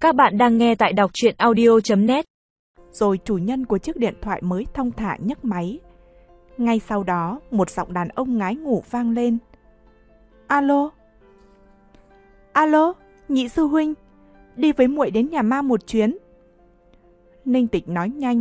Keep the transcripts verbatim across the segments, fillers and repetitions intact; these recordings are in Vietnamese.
Các bạn đang nghe tại đọc truyện audio chấm net. Rồi chủ nhân của chiếc điện thoại mới thong thả nhấc máy. Ngay sau đó, một giọng đàn ông ngái ngủ vang lên. Alo? Alo, nhị sư huynh, đi với muội đến nhà ma một chuyến. Ninh Tịch nói nhanh.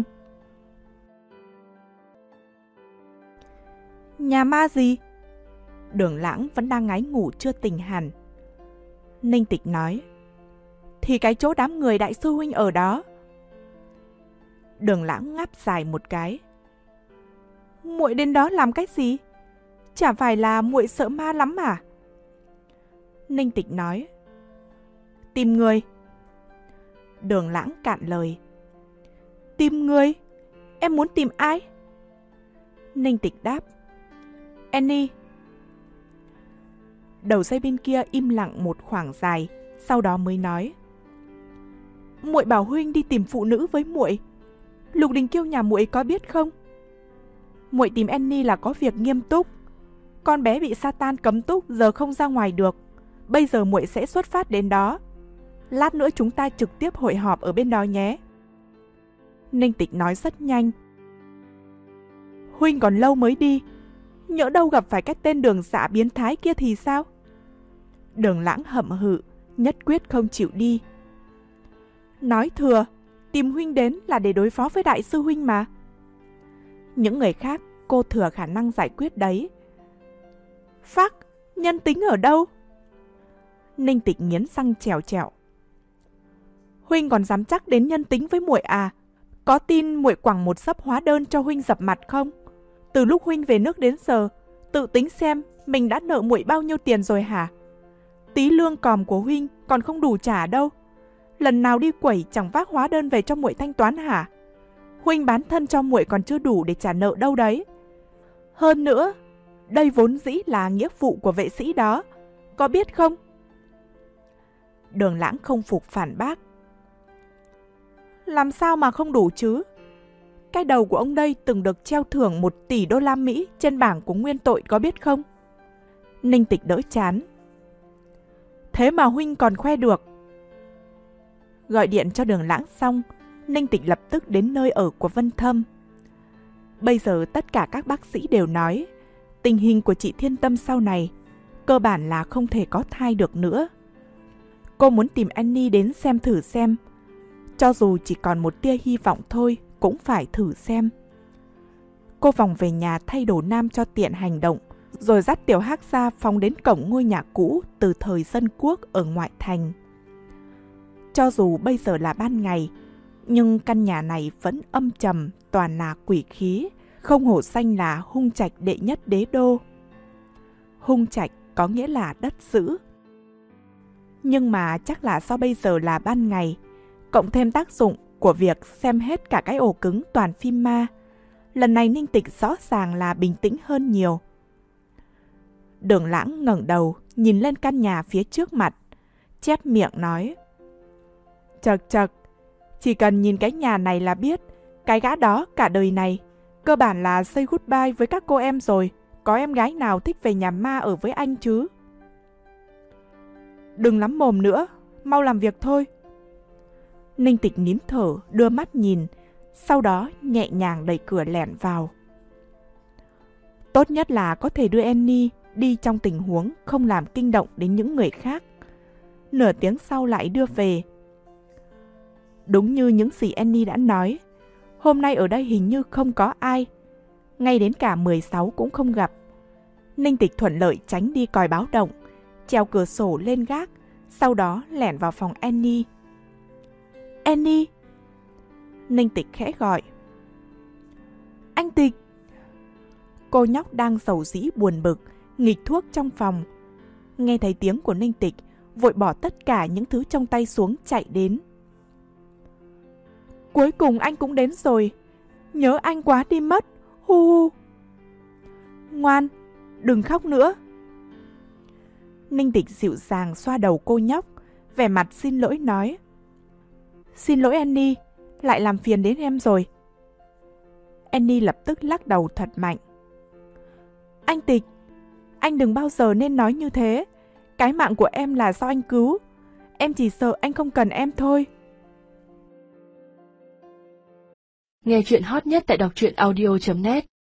Nhà ma gì? Đường Lãng vẫn đang ngái ngủ chưa tỉnh hẳn. Ninh Tịch nói. Thì cái chỗ đám người đại sư huynh ở đó. Đường Lãng ngáp dài một cái. Muội đến đó làm cái gì? Chả phải là muội sợ ma lắm à? Ninh Tịch nói. Tìm người. Đường Lãng cạn lời. Tìm người? Em muốn tìm ai? Ninh Tịch đáp. Annie. Đầu dây bên kia im lặng một khoảng dài, sau đó mới nói. Muội bảo huynh đi tìm phụ nữ với muội. Lục Đình Kiêu nhà muội có biết không? Muội tìm Annie là có việc nghiêm túc. Con bé bị Satan cấm túc, giờ không ra ngoài được. Bây giờ muội sẽ xuất phát đến đó. Lát nữa chúng ta trực tiếp hội họp ở bên đó nhé. Ninh Tịch nói rất nhanh. Huynh còn lâu mới đi. Nhỡ đâu gặp phải cái tên Đường Dạ biến thái kia thì sao? Đường Lãng hậm hự, nhất quyết không chịu đi. Nói thừa, tìm huynh đến là để đối phó với đại sư huynh mà. Những người khác cô thừa khả năng giải quyết đấy. Phác, nhân tính ở đâu? Ninh Tịch nghiến răng trèo trèo. Huynh còn dám chắc đến nhân tính với muội à? Có tin muội quẳng một xấp hóa đơn cho huynh dập mặt không? Từ lúc huynh về nước đến giờ, tự tính xem mình đã nợ muội bao nhiêu tiền rồi hả? Tí lương còm của huynh còn không đủ trả đâu. Lần nào đi quẩy chẳng vác hóa đơn về cho muội thanh toán hả? Huynh bán thân cho muội còn chưa đủ để trả nợ đâu đấy. Hơn nữa, đây vốn dĩ là nghĩa vụ của vệ sĩ đó, có biết không? Đường Lãng không phục phản bác. Làm sao mà không đủ chứ? Cái đầu của ông đây từng được treo thưởng một tỷ đô la Mỹ trên bảng của nguyên tội, có biết không? Ninh Tịch đỡ chán. Thế mà huynh còn khoe được. Gọi điện cho Đường Lãng xong, Ninh Tịch lập tức đến nơi ở của Vân Thâm. Bây giờ tất cả các bác sĩ đều nói tình hình của chị Thiên Tâm sau này cơ bản là không thể có thai được nữa. Cô muốn tìm Annie đến xem thử xem. Cho dù chỉ còn một tia hy vọng thôi cũng phải thử xem. Cô vòng về nhà thay đồ nam cho tiện hành động, rồi dắt Tiểu Hắc ra phóng đến cổng ngôi nhà cũ từ thời dân quốc ở ngoại thành. Cho dù bây giờ là ban ngày, nhưng căn nhà này vẫn âm trầm, toàn là quỷ khí, không hổ danh là hung trạch đệ nhất đế đô. Hung trạch có nghĩa là đất dữ. Nhưng mà chắc là do bây giờ là ban ngày, cộng thêm tác dụng của việc xem hết cả cái ổ cứng toàn phim ma, lần này Ninh Tịch rõ ràng là bình tĩnh hơn nhiều. Đường Lãng ngẩng đầu, nhìn lên căn nhà phía trước mặt, chép miệng nói. Chật chật, chỉ cần nhìn cái nhà này là biết, cái gã đó cả đời này, cơ bản là say goodbye với các cô em rồi, có em gái nào thích về nhà ma ở với anh chứ? Đừng lắm mồm nữa, mau làm việc thôi. Ninh Tịch nín thở, đưa mắt nhìn, sau đó nhẹ nhàng đẩy cửa lẻn vào. Tốt nhất là có thể đưa Annie đi trong tình huống không làm kinh động đến những người khác. Nửa tiếng sau lại đưa về. Đúng như những gì Annie đã nói, hôm nay ở đây hình như không có ai, ngay đến cả mười sáu cũng không gặp. Ninh Tịch thuận lợi tránh đi còi báo động, treo cửa sổ lên gác, sau đó lẻn vào phòng Annie. Annie! Ninh Tịch khẽ gọi. Anh Tịch! Cô nhóc đang rầu rĩ buồn bực, nghịch thuốc trong phòng. Nghe thấy tiếng của Ninh Tịch, vội bỏ tất cả những thứ trong tay xuống chạy đến. Cuối cùng anh cũng đến rồi. Nhớ anh quá đi mất. Hu hu. Ngoan, đừng khóc nữa. Ninh Tịch dịu dàng xoa đầu cô nhóc, vẻ mặt xin lỗi nói. Xin lỗi Annie, lại làm phiền đến em rồi. Annie lập tức lắc đầu thật mạnh. Anh Tịch, anh đừng bao giờ nên nói như thế. Cái mạng của em là do anh cứu. Em chỉ sợ anh không cần em thôi. Nghe chuyện hot nhất tại đọc truyện audio chấm net.